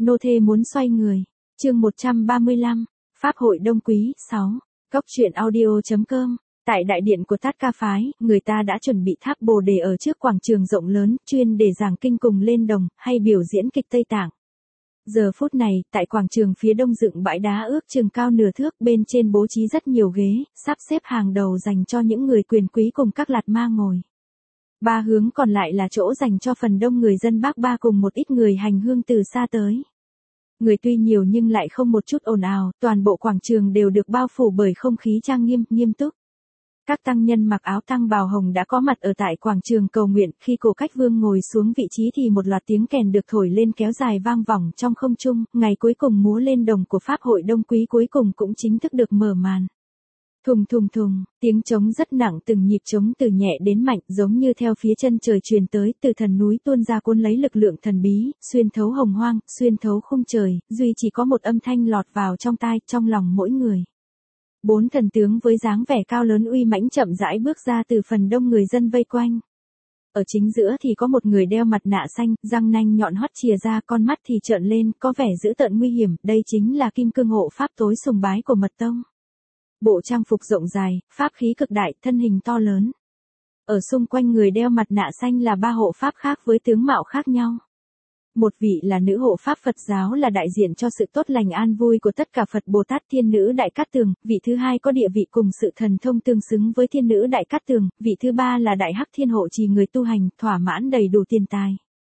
nô thê muốn xoay người. Chương 135, Pháp hội Đông Quý 6. Góc truyện audio.com. Tại đại điện của Tát Ca phái, người ta đã chuẩn bị tháp Bồ Đề ở trước quảng trường rộng lớn, chuyên để giảng kinh cùng lên đồng, hay biểu diễn kịch Tây Tạng. Giờ phút này, tại quảng trường phía đông dựng bãi đá ước chừng cao nửa thước, bên trên bố trí rất nhiều ghế, sắp xếp hàng đầu dành cho những người quyền quý cùng các lạt ma ngồi. Ba hướng còn lại là chỗ dành cho phần đông người dân Bắc Ba cùng một ít người hành hương từ xa tới. Người tuy nhiều nhưng lại không một chút ồn ào, toàn bộ quảng trường đều được bao phủ bởi không khí trang nghiêm, nghiêm túc. Các tăng nhân mặc áo tăng bào hồng đã có mặt ở tại quảng trường cầu nguyện, khi Cổ Cách Vương ngồi xuống vị trí thì một loạt tiếng kèn được thổi lên kéo dài vang vọng trong không trung, ngày cuối cùng múa lên đồng của Pháp hội Đông Quý cuối cùng cũng chính thức được mở màn. Thùng thùng thùng, tiếng trống rất nặng, từng nhịp trống từ nhẹ đến mạnh, giống như theo phía chân trời truyền tới, từ thần núi tuôn ra cuốn lấy lực lượng thần bí, xuyên thấu hồng hoang, xuyên thấu khung trời, duy chỉ có một âm thanh lọt vào trong tai, trong lòng mỗi người. 4 thần tướng với dáng vẻ cao lớn uy mãnh chậm rãi bước ra từ phần đông người dân vây quanh. Ở chính giữa thì có một người đeo mặt nạ xanh, răng nanh nhọn hoắt chìa ra, con mắt thì trợn lên, có vẻ dữ tợn nguy hiểm, đây chính là Kim Cương Hộ Pháp tối sùng bái của Mật Tông. Bộ trang phục rộng dài, pháp khí cực đại, thân hình to lớn. Ở xung quanh người đeo mặt nạ xanh là 3 hộ pháp khác với tướng mạo khác nhau. Một vị là nữ hộ pháp Phật giáo, là đại diện cho sự tốt lành an vui của tất cả Phật Bồ Tát Thiên Nữ Đại Cát Tường, vị thứ hai có địa vị cùng sự thần thông tương xứng với Thiên Nữ Đại Cát Tường, vị thứ ba là Đại Hắc Thiên Hộ trì người tu hành, thỏa mãn đầy đủ tiền tài.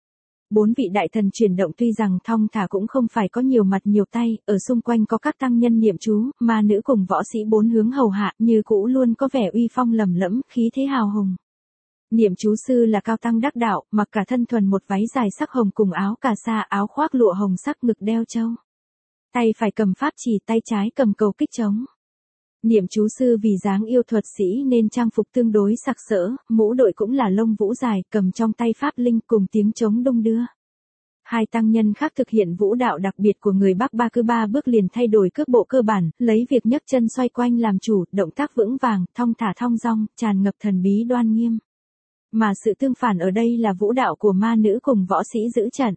4 vị đại thần chuyển động tuy rằng thong thả cũng không phải có nhiều mặt nhiều tay, ở xung quanh có các tăng nhân niệm chú, ma nữ cùng võ sĩ 4 hướng hầu hạ, như cũ luôn có vẻ uy phong lầm lẫm, khí thế hào hùng. Niệm chú sư là cao tăng đắc đạo, mặc cả thân thuần một váy dài sắc hồng cùng áo cà sa, áo khoác lụa hồng sắc, ngực đeo châu. Tay phải cầm pháp chỉ, tay trái cầm cầu kích trống. Niệm chú sư vì dáng yêu thuật sĩ nên trang phục tương đối sặc sỡ, mũ đội cũng là lông vũ dài, cầm trong tay pháp linh cùng tiếng trống đung đưa. 2 tăng nhân khác thực hiện vũ đạo đặc biệt của người Bắc Ba, cứ 3 bước liền thay đổi cước bộ cơ bản, lấy việc nhấc chân xoay quanh làm chủ, động tác vững vàng, thong thả thong dong, tràn ngập thần bí đoan nghiêm. Mà sự tương phản ở đây là vũ đạo của ma nữ cùng võ sĩ giữ trận.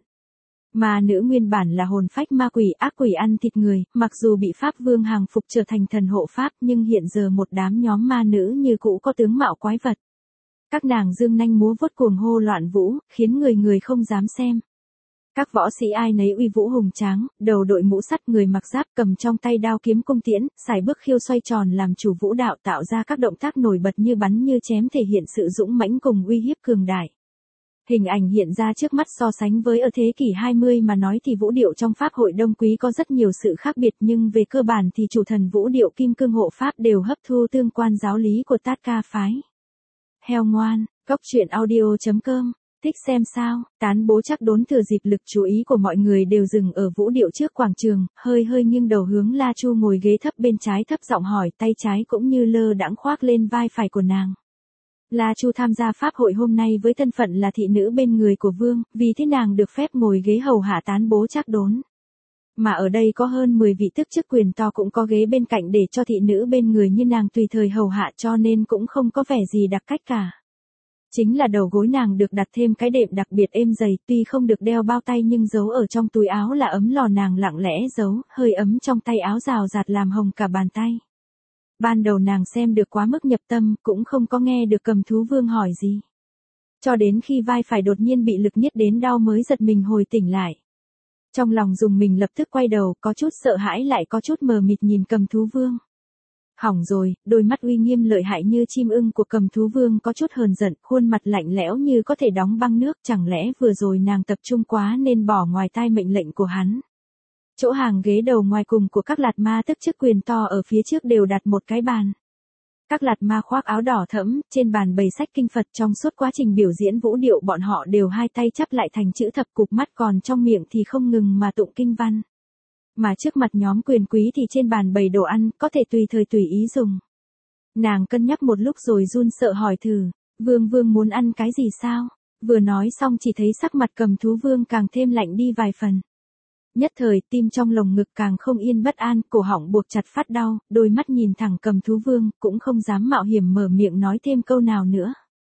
Ma nữ nguyên bản là hồn phách ma quỷ, ác quỷ ăn thịt người, mặc dù bị Pháp Vương hàng phục trở thành thần hộ Pháp, nhưng hiện giờ một đám nhóm ma nữ như cũ có tướng mạo quái vật. Các nàng dương nanh múa vuốt cuồng hô loạn vũ, khiến người người không dám xem. Các võ sĩ ai nấy uy vũ hùng tráng, đầu đội mũ sắt, người mặc giáp, cầm trong tay đao kiếm cung tiễn, sải bước khiêu xoay tròn làm chủ vũ đạo, tạo ra các động tác nổi bật như bắn như chém, thể hiện sự dũng mãnh cùng uy hiếp cường đại. Hình ảnh hiện ra trước mắt so sánh với ở thế kỷ 20 mà nói thì vũ điệu trong Pháp hội Đông Quý có rất nhiều sự khác biệt, nhưng về cơ bản thì chủ thần vũ điệu Kim Cương Hộ Pháp đều hấp thu tương quan giáo lý của Tát Ca phái. Heo ngoan, góc truyện audio.com. Thích xem sao? Tán Bố Trác Đốn thừa dịp lực chú ý của mọi người đều dừng ở vũ điệu trước quảng trường, hơi nghiêng đầu hướng La Chu ngồi ghế thấp bên trái, thấp giọng hỏi, tay trái cũng như lơ đãng khoác lên vai phải của nàng. La Chu tham gia pháp hội hôm nay với thân phận là thị nữ bên người của vương, vì thế nàng được phép ngồi ghế hầu hạ Tán Bố Trác Đốn. Mà ở đây có hơn 10 vị tước chức quyền to cũng có ghế bên cạnh để cho thị nữ bên người như nàng tùy thời hầu hạ, cho nên cũng không có vẻ gì đặc cách cả. Chính là đầu gối nàng được đặt thêm cái đệm đặc biệt êm dày, tuy không được đeo bao tay nhưng giấu ở trong túi áo là ấm lò, nàng lặng lẽ giấu, hơi ấm trong tay áo rào rạt làm hồng cả bàn tay. Ban đầu nàng xem được quá mức nhập tâm, cũng không có nghe được Cầm Thú Vương hỏi gì. Cho đến khi vai phải đột nhiên bị lực nhiết đến đau mới giật mình hồi tỉnh lại. Trong lòng dùng mình lập tức quay đầu, có chút sợ hãi lại có chút mờ mịt nhìn Cầm Thú Vương. Hỏng rồi, đôi mắt uy nghiêm lợi hại như chim ưng của Cầm Thú Vương có chút hờn giận, khuôn mặt lạnh lẽo như có thể đóng băng nước, chẳng lẽ vừa rồi nàng tập trung quá nên bỏ ngoài tai mệnh lệnh của hắn. Chỗ hàng ghế đầu ngoài cùng của các lạt ma tước chức quyền to ở phía trước đều đặt một cái bàn. Các lạt ma khoác áo đỏ thẫm, trên bàn bày sách kinh Phật, trong suốt quá trình biểu diễn vũ điệu bọn họ đều hai tay chắp lại thành chữ thập, cụp mắt, còn trong miệng thì không ngừng mà tụng kinh văn. Mà trước mặt nhóm quyền quý thì trên bàn bày đồ ăn, có thể tùy thời tùy ý dùng. Nàng cân nhắc một lúc rồi run sợ hỏi thử, vương muốn ăn cái gì sao? Vừa nói xong chỉ thấy sắc mặt Cầm Thú Vương càng thêm lạnh đi vài phần. Nhất thời tim trong lồng ngực càng không yên bất an, cổ họng buộc chặt phát đau, đôi mắt nhìn thẳng Cầm Thú Vương, cũng không dám mạo hiểm mở miệng nói thêm câu nào nữa.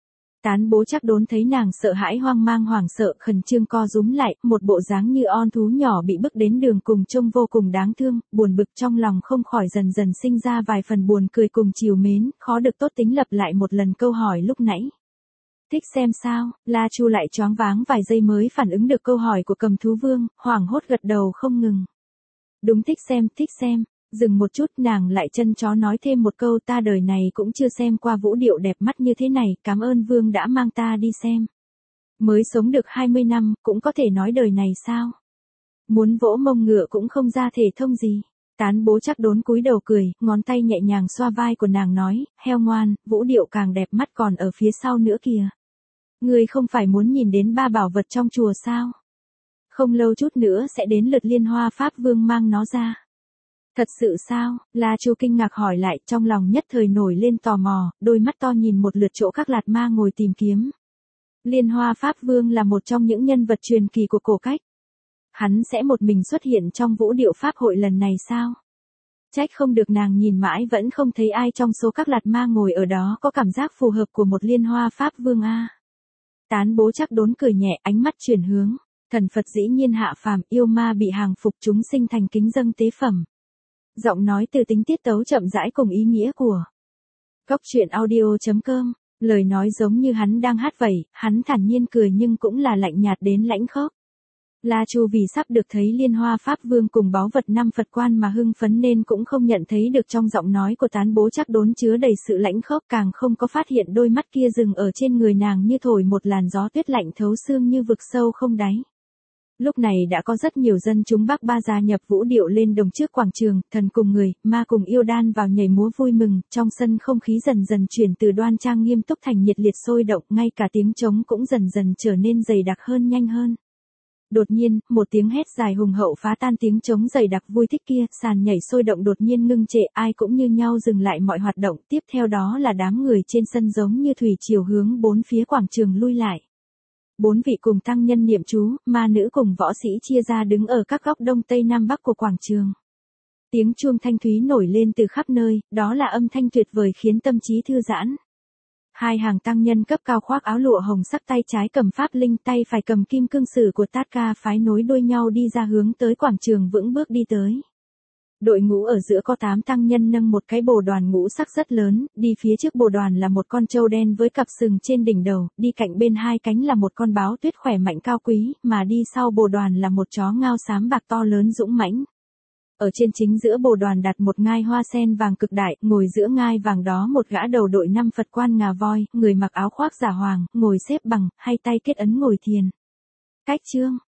Tán bố chắc đốn thấy nàng sợ hãi hoang mang hoảng sợ khẩn trương co rúm lại, một bộ dáng như on thú nhỏ bị bước đến đường cùng trông vô cùng đáng thương, buồn bực trong lòng không khỏi dần dần sinh ra vài phần buồn cười cùng trìu mến, khó được tốt tính lặp lại một lần câu hỏi lúc nãy. Thích xem sao, La Chu lại choáng váng vài giây mới phản ứng được câu hỏi của Cầm Thú Vương, hoảng hốt gật đầu không ngừng. Đúng thích xem. Dừng một chút nàng lại chân chó nói thêm một câu ta đời này cũng chưa xem qua vũ điệu đẹp mắt như thế này, cảm ơn Vương đã mang ta đi xem. Mới sống được 20 năm, cũng có thể nói đời này sao? Muốn vỗ mông ngựa cũng không ra thể thông gì. Tán bố chắc đốn cúi đầu cười, ngón tay nhẹ nhàng xoa vai của nàng nói, heo ngoan, vũ điệu càng đẹp mắt còn ở phía sau nữa kìa. Ngươi không phải muốn nhìn đến ba bảo vật trong chùa sao? Không lâu chút nữa sẽ đến lượt Liên Hoa Pháp Vương mang nó ra. Thật sự sao? La Chu kinh ngạc hỏi lại, trong lòng nhất thời nổi lên tò mò, đôi mắt to nhìn một lượt chỗ các lạt ma ngồi tìm kiếm. Liên Hoa Pháp Vương là một trong những nhân vật truyền kỳ của cổ cách. Hắn sẽ một mình xuất hiện trong vũ điệu pháp hội lần này sao? Trách không được nàng nhìn mãi vẫn không thấy ai trong số các lạt ma ngồi ở đó có cảm giác phù hợp của một Liên Hoa Pháp Vương a. Tán bố chắc đốn cười nhẹ, ánh mắt chuyển hướng. Thần Phật dĩ nhiên hạ phàm, yêu ma bị hàng phục, chúng sinh thành kính dâng tế phẩm. Giọng nói từ tính tiết tấu chậm rãi cùng ý nghĩa của Cốc truyện audio.com. Lời nói giống như hắn đang hát vậy, hắn thản nhiên cười nhưng cũng là lạnh nhạt đến lãnh khốc. La Chu vì sắp được thấy Liên Hoa Pháp Vương cùng báu vật 5 Phật quan mà hưng phấn nên cũng không nhận thấy được trong giọng nói của tán bố chắc đốn chứa đầy sự lãnh khốc, càng không có phát hiện đôi mắt kia dừng ở trên người nàng như thổi một làn gió tuyết lạnh thấu xương như vực sâu không đáy. Lúc này đã có rất nhiều dân chúng Bắc Ba gia nhập vũ điệu lên đồng trước quảng trường, thần cùng người, ma cùng yêu đan vào nhảy múa vui mừng, trong sân không khí dần dần chuyển từ đoan trang nghiêm túc thành nhiệt liệt sôi động, ngay cả tiếng trống cũng dần dần trở nên dày đặc hơn nhanh hơn. Đột nhiên, một tiếng hét dài hùng hậu phá tan tiếng trống dày đặc vui thích kia, sàn nhảy sôi động đột nhiên ngưng trệ, ai cũng như nhau dừng lại mọi hoạt động, tiếp theo đó là đám người trên sân giống như thủy triều hướng bốn phía quảng trường lui lại. 4 vị cùng tăng nhân niệm chú, ma nữ cùng võ sĩ chia ra đứng ở các góc đông tây nam bắc của quảng trường. Tiếng chuông thanh thúy nổi lên từ khắp nơi, đó là âm thanh tuyệt vời khiến tâm trí thư giãn. Hai hàng tăng nhân cấp cao khoác áo lụa hồng sắc, tay trái cầm pháp linh, tay phải cầm kim cương sử của Tát Ca phái nối đuôi nhau đi ra hướng tới quảng trường vững bước đi tới. Đội ngũ ở giữa có 8 tăng nhân nâng một cái bồ đoàn ngũ sắc rất lớn, đi phía trước bồ đoàn là một con trâu đen với cặp sừng trên đỉnh đầu, đi cạnh bên hai cánh là một con báo tuyết khỏe mạnh cao quý, mà đi sau bồ đoàn là một chó ngao xám bạc to lớn dũng mãnh. Ở trên chính giữa bồ đoàn đặt một ngai hoa sen vàng cực đại, ngồi giữa ngai vàng đó một gã đầu đội 5 Phật quan ngà voi, người mặc áo khoác giả hoàng, ngồi xếp bằng, hai tay kết ấn ngồi thiền. Cách chương